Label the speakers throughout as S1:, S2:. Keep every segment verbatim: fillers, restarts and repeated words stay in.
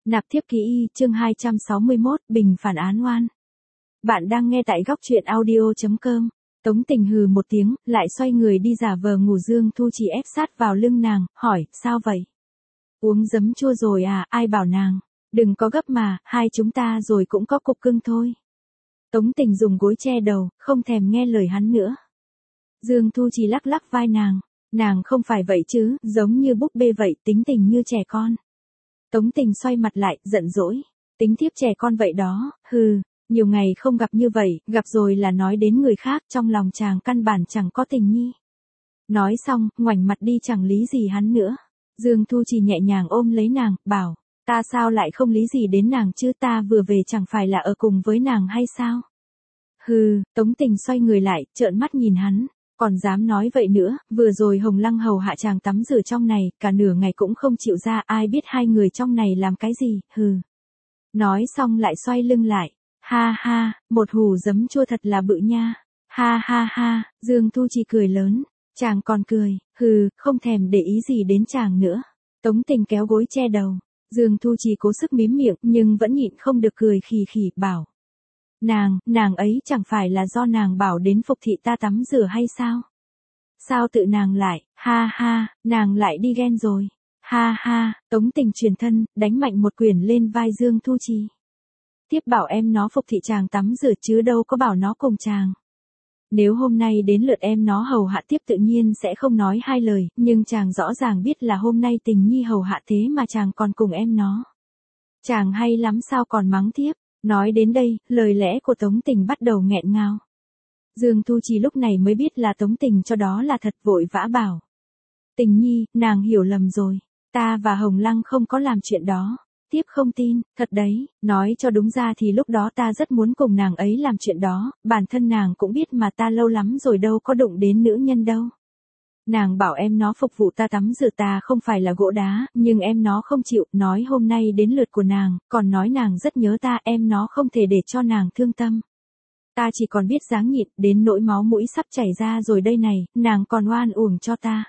S1: Nạp thiếp ký y, chương hai trăm sáu mươi mốt, bình phản án oan. Bạn đang nghe tại góc truyện audio.com. Tống Tình hừ một tiếng, lại xoay người đi giả vờ ngủ. Dương Thu Trì ép sát vào lưng nàng, hỏi, sao vậy? Uống giấm chua rồi à, ai bảo nàng? Đừng có gấp mà, hai chúng ta rồi cũng có cục cưng thôi. Tống Tình dùng gối che đầu, không thèm nghe lời hắn nữa. Dương Thu Trì lắc lắc vai nàng, nàng không phải vậy chứ, giống như búp bê vậy, tính tình như trẻ con. Tống Tình xoay mặt lại, giận dỗi, tính thiếp trẻ con vậy đó, hừ, nhiều ngày không gặp như vậy, gặp rồi là nói đến người khác, trong lòng chàng căn bản chẳng có tình nhi. Nói xong, ngoảnh mặt đi chẳng lý gì hắn nữa. Dương Thu Trì nhẹ nhàng ôm lấy nàng, bảo, ta sao lại không lý gì đến nàng chứ, ta vừa về chẳng phải là ở cùng với nàng hay sao? Hừ, Tống Tình xoay người lại, trợn mắt nhìn hắn. Còn dám nói vậy nữa, vừa rồi Hồng Lăng hầu hạ chàng tắm rửa trong này, cả nửa ngày cũng không chịu ra, ai biết hai người trong này làm cái gì, hừ. Nói xong lại xoay lưng lại, ha ha, một hù giấm chua thật là bự nha, ha ha ha, Dương Thu Trì cười lớn, chàng còn cười, hừ, không thèm để ý gì đến chàng nữa. Tống Tình kéo gối che đầu, Dương Thu Trì cố sức mím miệng, nhưng vẫn nhịn không được cười khì khì, bảo. Nàng, nàng ấy chẳng phải là do nàng bảo đến phục thị ta tắm rửa hay sao? Sao tự nàng lại, ha ha, nàng lại đi ghen rồi. Ha ha, Tống Tình truyền thân, đánh mạnh một quyền lên vai Dương Thu Trì. Tiếp bảo em nó phục thị chàng tắm rửa chứ đâu có bảo nó cùng chàng. Nếu hôm nay đến lượt em nó hầu hạ tiếp tự nhiên sẽ không nói hai lời, nhưng chàng rõ ràng biết là hôm nay Tình nhi hầu hạ thế mà chàng còn cùng em nó. Chàng hay lắm sao còn mắng tiếp. Nói đến đây, lời lẽ của Tống Tình bắt đầu nghẹn ngào. Dương Thu Trì lúc này mới biết là Tống Tình cho đó là thật, vội vã bảo. Tình nhi, nàng hiểu lầm rồi. Ta và Hồng Lăng không có làm chuyện đó. Tiếp không tin, thật đấy, nói cho đúng ra thì lúc đó ta rất muốn cùng nàng ấy làm chuyện đó, bản thân nàng cũng biết mà ta lâu lắm rồi đâu có đụng đến nữ nhân đâu. Nàng bảo em nó phục vụ ta tắm rửa, ta không phải là gỗ đá, nhưng em nó không chịu, nói hôm nay đến lượt của nàng, còn nói nàng rất nhớ ta, em nó không thể để cho nàng thương tâm. Ta chỉ còn biết dáng nhịn, đến nỗi máu mũi sắp chảy ra rồi đây này, nàng còn oan uổng cho ta.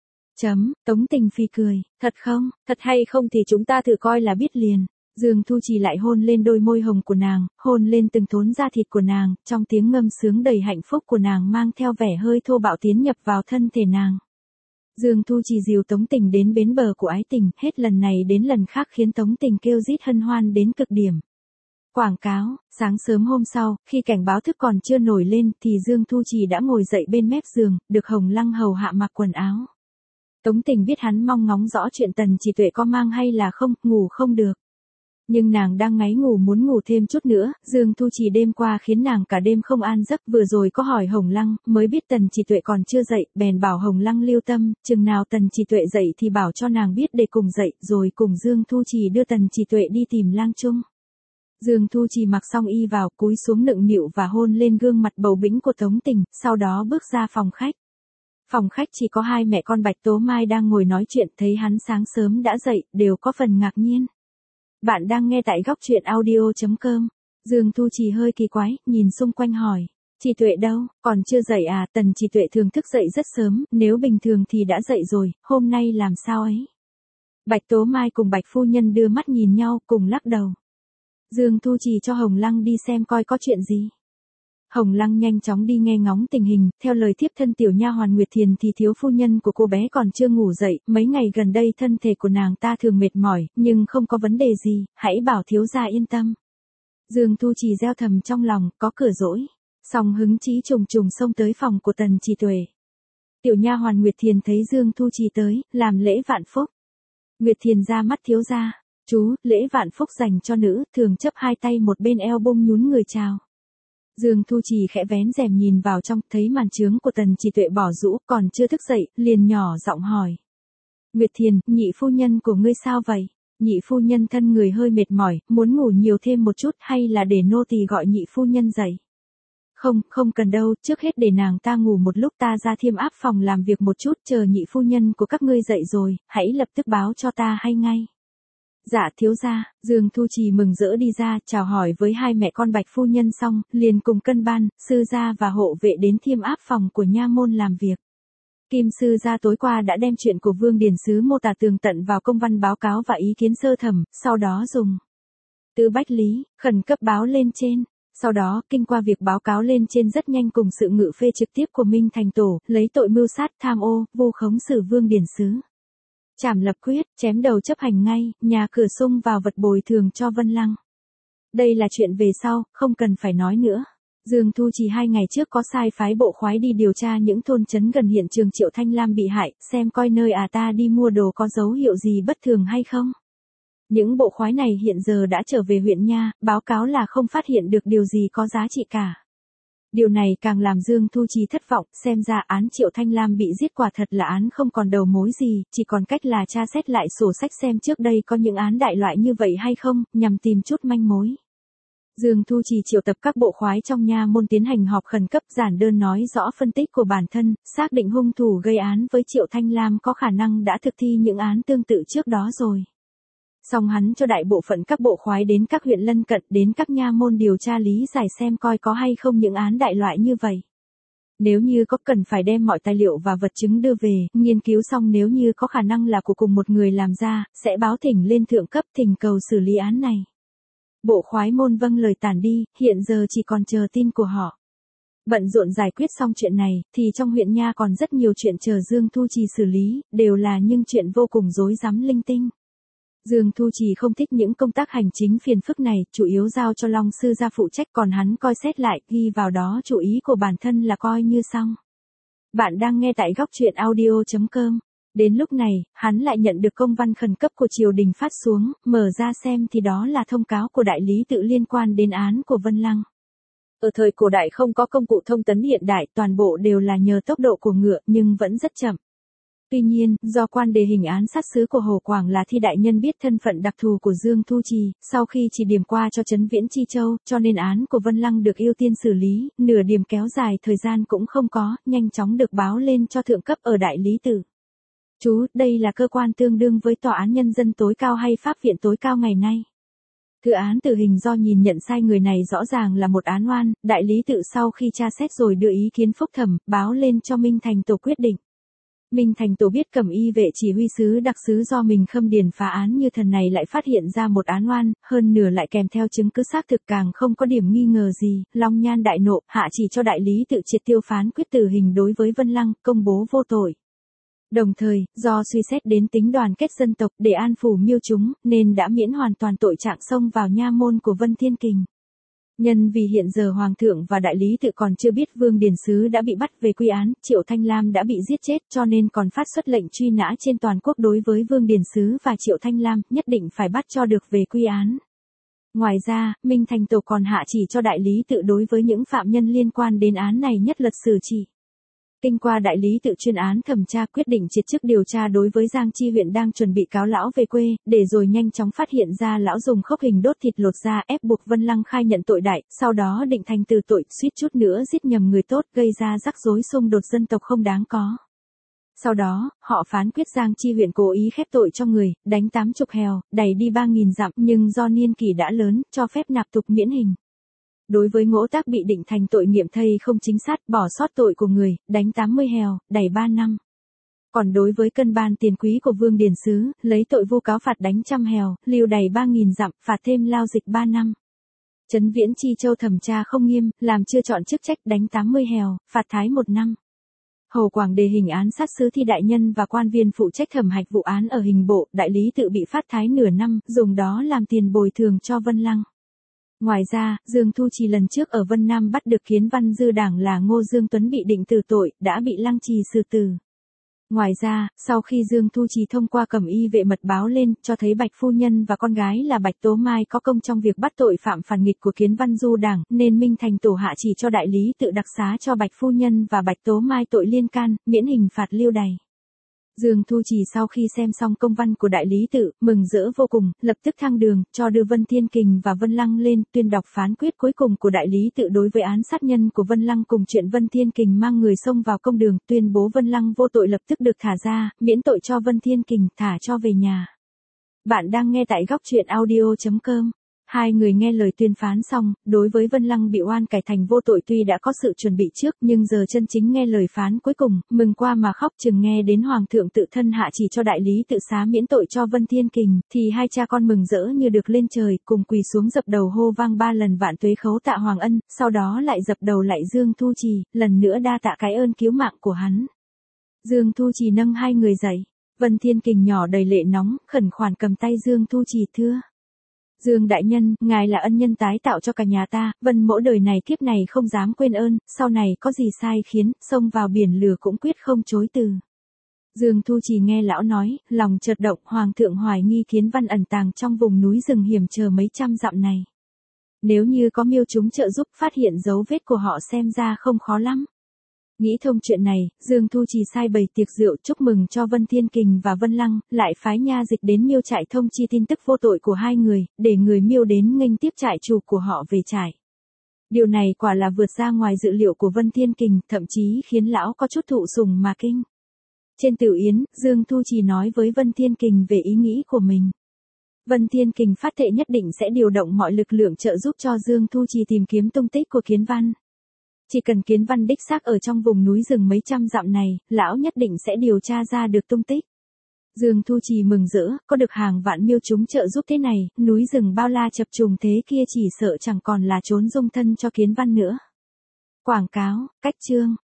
S1: Chấm, Tống Tình phì cười, thật không, thật hay không thì chúng ta thử coi là biết liền. Dương Thu Trì lại hôn lên đôi môi hồng của nàng, hôn lên từng thốn da thịt của nàng, trong tiếng ngâm sướng đầy hạnh phúc của nàng mang theo vẻ hơi thô bạo tiến nhập vào thân thể nàng. Dương Thu Trì dìu Tống Tình đến bến bờ của ái tình, hết lần này đến lần khác khiến Tống Tình kêu rít hân hoan đến cực điểm. Quảng cáo, sáng sớm hôm sau, khi cảnh báo thức còn chưa nổi lên thì Dương Thu Trì đã ngồi dậy bên mép giường, được Hồng Lăng hầu hạ mặc quần áo. Tống Tình biết hắn mong ngóng rõ chuyện Tần Chỉ Tuệ có mang hay là không, ngủ không được. Nhưng nàng đang ngáy ngủ muốn ngủ thêm chút nữa, Dương Thu Trì đêm qua khiến nàng cả đêm không an giấc, vừa rồi có hỏi Hồng Lăng, mới biết Tần Chỉ Tuệ còn chưa dậy, bèn bảo Hồng Lăng lưu tâm, chừng nào Tần Chỉ Tuệ dậy thì bảo cho nàng biết để cùng dậy, rồi cùng Dương Thu Trì đưa Tần Chỉ Tuệ đi tìm Lang Trung. Dương Thu Trì mặc xong y vào, cúi xuống nựng nịu và hôn lên gương mặt bầu bĩnh của Tống Tình, sau đó bước ra phòng khách. Phòng khách chỉ có hai mẹ con Bạch Tố Mai đang ngồi nói chuyện, thấy hắn sáng sớm đã dậy, đều có phần ngạc nhiên. Bạn đang nghe tại góc truyện audio.com. Dương Thu Trì hơi kỳ quái, nhìn xung quanh hỏi. Chỉ Tuệ đâu, còn chưa dậy à? Tần Chỉ Tuệ thường thức dậy rất sớm, nếu bình thường thì đã dậy rồi, hôm nay làm sao ấy? Bạch Tố Mai cùng Bạch Phu Nhân đưa mắt nhìn nhau, cùng lắc đầu. Dương Thu Trì cho Hồng Lăng đi xem coi có chuyện gì. Hồng Lăng nhanh chóng đi nghe ngóng tình hình, theo lời thiếp thân tiểu nha hoàn Nguyệt Thiền thì thiếu phu nhân của cô bé còn chưa ngủ dậy, mấy ngày gần đây thân thể của nàng ta thường mệt mỏi, nhưng không có vấn đề gì, hãy bảo thiếu gia yên tâm. Dương Thu Trì gieo thầm trong lòng, có cửa rỗi, song hứng chí trùng trùng xông tới phòng của Tần Chỉ Tuệ. Tiểu nha hoàn Nguyệt Thiền thấy Dương Thu Trì tới, làm lễ vạn phúc. Nguyệt Thiền ra mắt thiếu gia, chú, lễ vạn phúc dành cho nữ, thường chấp hai tay một bên eo bông nhún người chào. Dương Thu Trì khẽ vén rèm nhìn vào trong, thấy màn trướng của Tần Chỉ Tuệ bỏ rũ, còn chưa thức dậy, liền nhỏ giọng hỏi. Nguyệt Thiền, nhị phu nhân của ngươi sao vậy? Nhị phu nhân thân người hơi mệt mỏi, muốn ngủ nhiều thêm một chút, hay là để nô tỳ gọi nhị phu nhân dậy? Không, không cần đâu, trước hết để nàng ta ngủ một lúc, ta ra thiêm áp phòng làm việc một chút, chờ nhị phu nhân của các ngươi dậy rồi, hãy lập tức báo cho ta hay ngay. Dạ thiếu gia. Dương Thu Trì mừng rỡ đi ra, chào hỏi với hai mẹ con Bạch Phu Nhân xong, liền cùng cân ban, sư gia và hộ vệ đến thiêm áp phòng của nha môn làm việc. Kim sư gia tối qua đã đem chuyện của Vương Điển Sứ mô tả tường tận vào công văn báo cáo và ý kiến sơ thẩm, sau đó dùng từ bách lý, khẩn cấp báo lên trên. Sau đó, kinh qua việc báo cáo lên trên rất nhanh cùng sự ngự phê trực tiếp của Minh Thành Tổ, lấy tội mưu sát, tham ô, vu khống xử Vương Điển Sứ. Trảm lập quyết, chém đầu chấp hành ngay, nhà cửa sung vào vật bồi thường cho Vân Lăng. Đây là chuyện về sau, không cần phải nói nữa. Dương Thu Trì hai ngày trước có sai phái bộ khoái đi điều tra những thôn trấn gần hiện trường Triệu Thanh Lam bị hại, xem coi nơi à ta đi mua đồ có dấu hiệu gì bất thường hay không. Những bộ khoái này hiện giờ đã trở về huyện nha, báo cáo là không phát hiện được điều gì có giá trị cả. Điều này càng làm Dương Thu Trì thất vọng, xem ra án Triệu Thanh Lam bị giết quả thật là án không còn đầu mối gì, chỉ còn cách là tra xét lại sổ sách xem trước đây có những án đại loại như vậy hay không, nhằm tìm chút manh mối. Dương Thu Trì triệu tập các bộ khoái trong nha môn tiến hành họp khẩn cấp, giản đơn nói rõ phân tích của bản thân, xác định hung thủ gây án với Triệu Thanh Lam có khả năng đã thực thi những án tương tự trước đó rồi. Xong hắn cho đại bộ phận các bộ khoái đến các huyện lân cận, đến các nha môn điều tra lý giải xem coi có hay không những án đại loại như vậy. Nếu như có cần phải đem mọi tài liệu và vật chứng đưa về, nghiên cứu xong nếu như có khả năng là của cùng một người làm ra, sẽ báo thỉnh lên thượng cấp thỉnh cầu xử lý án này. Bộ khoái môn vâng lời tản đi, hiện giờ chỉ còn chờ tin của họ. Bận rộn giải quyết xong chuyện này, thì trong huyện nha còn rất nhiều chuyện chờ Dương Thu Trì xử lý, đều là những chuyện vô cùng rối rắm linh tinh. Dương Thu Trì không thích những công tác hành chính phiền phức này, chủ yếu giao cho Long sư gia phụ trách, còn hắn coi xét lại, ghi vào đó chủ ý của bản thân là coi như xong. Bạn đang nghe tại góc truyện audio chấm com. Đến lúc này, hắn lại nhận được công văn khẩn cấp của triều đình phát xuống, mở ra xem thì đó là thông cáo của đại lý tự liên quan đến án của Vân Lăng. Ở thời cổ đại không có công cụ thông tấn hiện đại, toàn bộ đều là nhờ tốc độ của ngựa, nhưng vẫn rất chậm. Tuy nhiên, do quan đề hình án sát sứ của Hồ Quảng là thi đại nhân biết thân phận đặc thù của Dương Thu Trì, sau khi chỉ điểm qua cho Trấn Viễn Chi Châu, cho nên án của Vân Lăng được ưu tiên xử lý, nửa điểm kéo dài thời gian cũng không có, nhanh chóng được báo lên cho thượng cấp ở đại lý tự. Chú, đây là cơ quan tương đương với tòa án nhân dân tối cao hay pháp viện tối cao ngày nay. Thư án tử hình do nhìn nhận sai người này rõ ràng là một án oan, đại lý tự sau khi tra xét rồi đưa ý kiến phúc thẩm, báo lên cho Minh Thành Tổ quyết định. Minh Thành Tổ biết Cẩm Y vệ chỉ huy sứ đặc sứ do mình khâm điền phá án như thần này lại phát hiện ra một án oan, hơn nửa lại kèm theo chứng cứ xác thực càng không có điểm nghi ngờ gì, Long Nhan đại nộ, hạ chỉ cho đại lý tự triệt tiêu phán quyết tử hình đối với Vân Lăng, công bố vô tội. Đồng thời, do suy xét đến tính đoàn kết dân tộc để an phủ miêu chúng, nên đã miễn hoàn toàn tội trạng xông vào nha môn của Vân Thiên Kình. Nhân vì hiện giờ Hoàng thượng và đại lý tự còn chưa biết Vương Điển Sứ đã bị bắt về quy án, Triệu Thanh Lam đã bị giết chết cho nên còn phát xuất lệnh truy nã trên toàn quốc đối với Vương Điển Sứ và Triệu Thanh Lam, nhất định phải bắt cho được về quy án. Ngoài ra, Minh Thành Tổ còn hạ chỉ cho đại lý tự đối với những phạm nhân liên quan đến án này nhất luật xử trị. Kinh qua đại lý tự chuyên án thẩm tra quyết định triệt chức điều tra đối với Giang Chi huyện đang chuẩn bị cáo lão về quê, để rồi nhanh chóng phát hiện ra lão dùng khốc hình đốt thịt lột da ép buộc Vân Lăng khai nhận tội đại, sau đó định thành từ tội, suýt chút nữa giết nhầm người tốt, gây ra rắc rối xung đột dân tộc không đáng có. Sau đó, họ phán quyết Giang Chi huyện cố ý khép tội cho người, đánh tám chục hèo, đày đi ba nghìn dặm, nhưng do niên kỷ đã lớn, cho phép nạp tục miễn hình. Đối với Ngỗ Tác bị định thành tội nghiệm thây không chính xác, bỏ sót tội của người, đánh tám mươi hèo, đày ba năm. Còn đối với Cân Ban tiền quý của Vương Điển Sứ, lấy tội vu cáo phạt đánh trăm hèo, lưu đày ba nghìn dặm, phạt thêm lao dịch ba năm. Trấn Viễn Chi Châu thẩm tra không nghiêm, làm chưa chọn chức trách, đánh tám mươi hèo, phạt thái một năm. Hồ Quảng đề hình án sát sứ thi đại nhân và quan viên phụ trách thẩm hạch vụ án ở hình bộ, đại lý tự bị phát thái nửa năm, dùng đó làm tiền bồi thường cho Vân Lăng. Ngoài ra, Dương Thu Trì lần trước ở Vân Nam bắt được Kiến Văn dư đảng là Ngô Dương Tuấn bị định tử tội, đã bị Lăng Trì xử tử. Ngoài ra, sau khi Dương Thu Trì thông qua Cẩm Y vệ mật báo lên, cho thấy Bạch Phu Nhân và con gái là Bạch Tố Mai có công trong việc bắt tội phạm phản nghịch của Kiến Văn du đảng, nên Minh Thành Tổ hạ chỉ cho đại lý tự đặc xá cho Bạch Phu Nhân và Bạch Tố Mai tội liên can, miễn hình phạt lưu đày. Dương Thu Trì sau khi xem xong công văn của đại lý tự, mừng rỡ vô cùng, lập tức thăng đường, cho đưa Vân Thiên Kình và Vân Lăng lên, tuyên đọc phán quyết cuối cùng của đại lý tự đối với án sát nhân của Vân Lăng cùng chuyện Vân Thiên Kình mang người xông vào công đường, tuyên bố Vân Lăng vô tội lập tức được thả ra, miễn tội cho Vân Thiên Kình, thả cho về nhà. Bạn đang nghe tại góc truyện audio chấm com. Hai người nghe lời tuyên phán xong, đối với Vân Lăng bị oan cải thành vô tội tuy đã có sự chuẩn bị trước nhưng giờ chân chính nghe lời phán cuối cùng, mừng qua mà khóc chừng nghe đến Hoàng thượng tự thân hạ chỉ cho đại lý tự xá miễn tội cho Vân Thiên Kình, thì hai cha con mừng rỡ như được lên trời, cùng quỳ xuống dập đầu hô vang ba lần vạn tuế khấu tạ Hoàng ân, sau đó lại dập đầu lại Dương Thu Trì, lần nữa đa tạ cái ơn cứu mạng của hắn. Dương Thu Trì nâng hai người dậy, Vân Thiên Kình nhỏ đầy lệ nóng, khẩn khoản cầm tay Dương Thu Trì thưa. Dương đại nhân, ngài là ân nhân tái tạo cho cả nhà ta, Vân mỗ đời này kiếp này không dám quên ơn, sau này có gì sai khiến, xông vào biển lửa cũng quyết không chối từ. Dương Thu Trì nghe lão nói, lòng chợt động, Hoàng thượng hoài nghi Kiến Văn ẩn tàng trong vùng núi rừng hiểm trở mấy trăm dặm này. Nếu như có miêu chúng trợ giúp phát hiện dấu vết của họ xem ra không khó lắm. Nghĩ thông chuyện này, Dương Thu Trì sai bày tiệc rượu chúc mừng cho Vân Thiên Kình và Vân Lăng, lại phái nha dịch đến miêu trại thông chi tin tức vô tội của hai người, để người miêu đến nghênh tiếp trại chủ của họ về trại. Điều này quả là vượt ra ngoài dự liệu của Vân Thiên Kình, thậm chí khiến lão có chút thụ sủng mà kinh. Trên tiểu yến, Dương Thu Trì nói với Vân Thiên Kình về ý nghĩ của mình. Vân Thiên Kình phát thệ nhất định sẽ điều động mọi lực lượng trợ giúp cho Dương Thu Trì tìm kiếm tung tích của Kiến Văn. Chỉ cần Kiến Văn đích xác ở trong vùng núi rừng mấy trăm dặm này, lão nhất định sẽ điều tra ra được tung tích. Dương Thu Trì mừng rỡ, có được hàng vạn miêu chúng trợ giúp thế này, núi rừng bao la chập trùng thế kia chỉ sợ chẳng còn là trốn dung thân cho Kiến Văn nữa. Quảng cáo, cách chương.